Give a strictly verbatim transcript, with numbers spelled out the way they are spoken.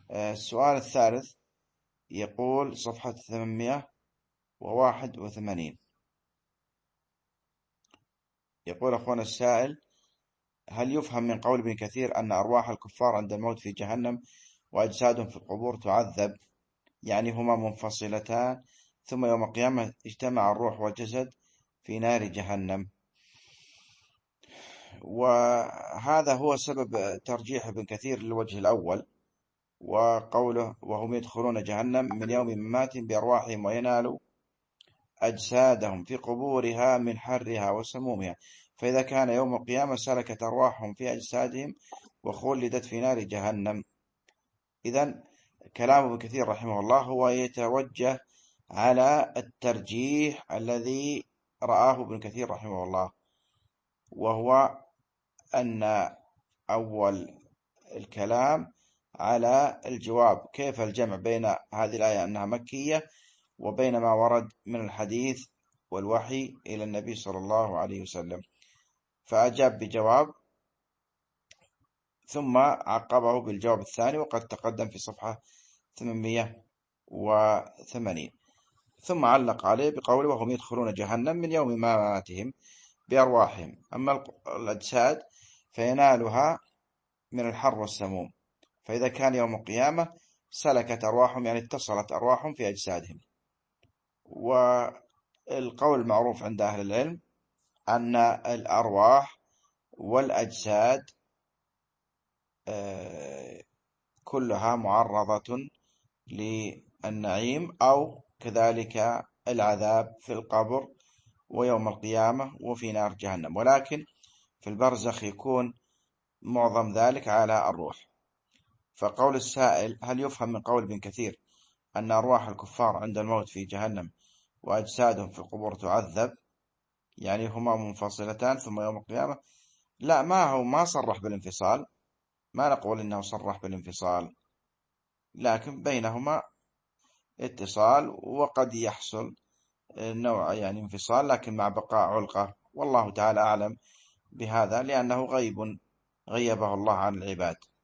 آه، السؤال الثالث يقول صفحة ثمانمائة وواحد وثمانين. يقول أخونا السائل: هل يفهم من قول ابن كثير أن أرواح الكفار عند الموت في جهنم وأجسادهم في القبور تعذب، يعني هما منفصلتان، ثم يوم القيامة اجتمع الروح والجسد في نار جهنم؟ وهذا هو سبب ترجيح ابن كثير للوجه الأول، وقوله: وهم يدخلون جهنم من يوم مماتهم بأرواحهم وينالوا أجسادهم في قبورها من حرها وسمومها، فإذا كان يوم القيامة سلكت أرواحهم في أجسادهم وخلدت في نار جهنم. إذن كلام ابن كثير رحمه الله هو يتوجه على الترجيح الذي رآه ابن كثير رحمه الله، وهو أن أول الكلام على الجواب كيف الجمع بين هذه الآية أنها مكية وبين ما ورد من الحديث والوحي إلى النبي صلى الله عليه وسلم، فأجاب بجواب ثم عقبه بالجواب الثاني وقد تقدم في صفحة ثمانمائة وثمانين، ثم علق عليه بقوله: وهم يدخلون جهنم من يوم مماتهم بأرواحهم، أما الأجساد فينالها من الحر والسموم، فإذا كان يوم القيامة سلكت أرواحهم، يعني اتصلت أرواحهم في أجسادهم. والقول المعروف عند أهل العلم أن الأرواح والأجساد كلها معرضة للنعيم أو كذلك العذاب في القبر ويوم القيامة وفي نار جهنم، ولكن في البرزخ يكون معظم ذلك على الروح. فقول السائل: هل يفهم من قول ابن كثير أن أرواح الكفار عند الموت في جهنم وأجسادهم في القبور تعذب، يعني هما منفصلتان ثم يوم القيامة؟ لا، ما هو ما صرح بالانفصال، ما نقول إنه صرح بالانفصال، لكن بينهما اتصال، وقد يحصل نوع يعني انفصال لكن مع بقاء علقة، والله تعالى أعلم بهذا، لأنه غيب غيبه الله عن العباد.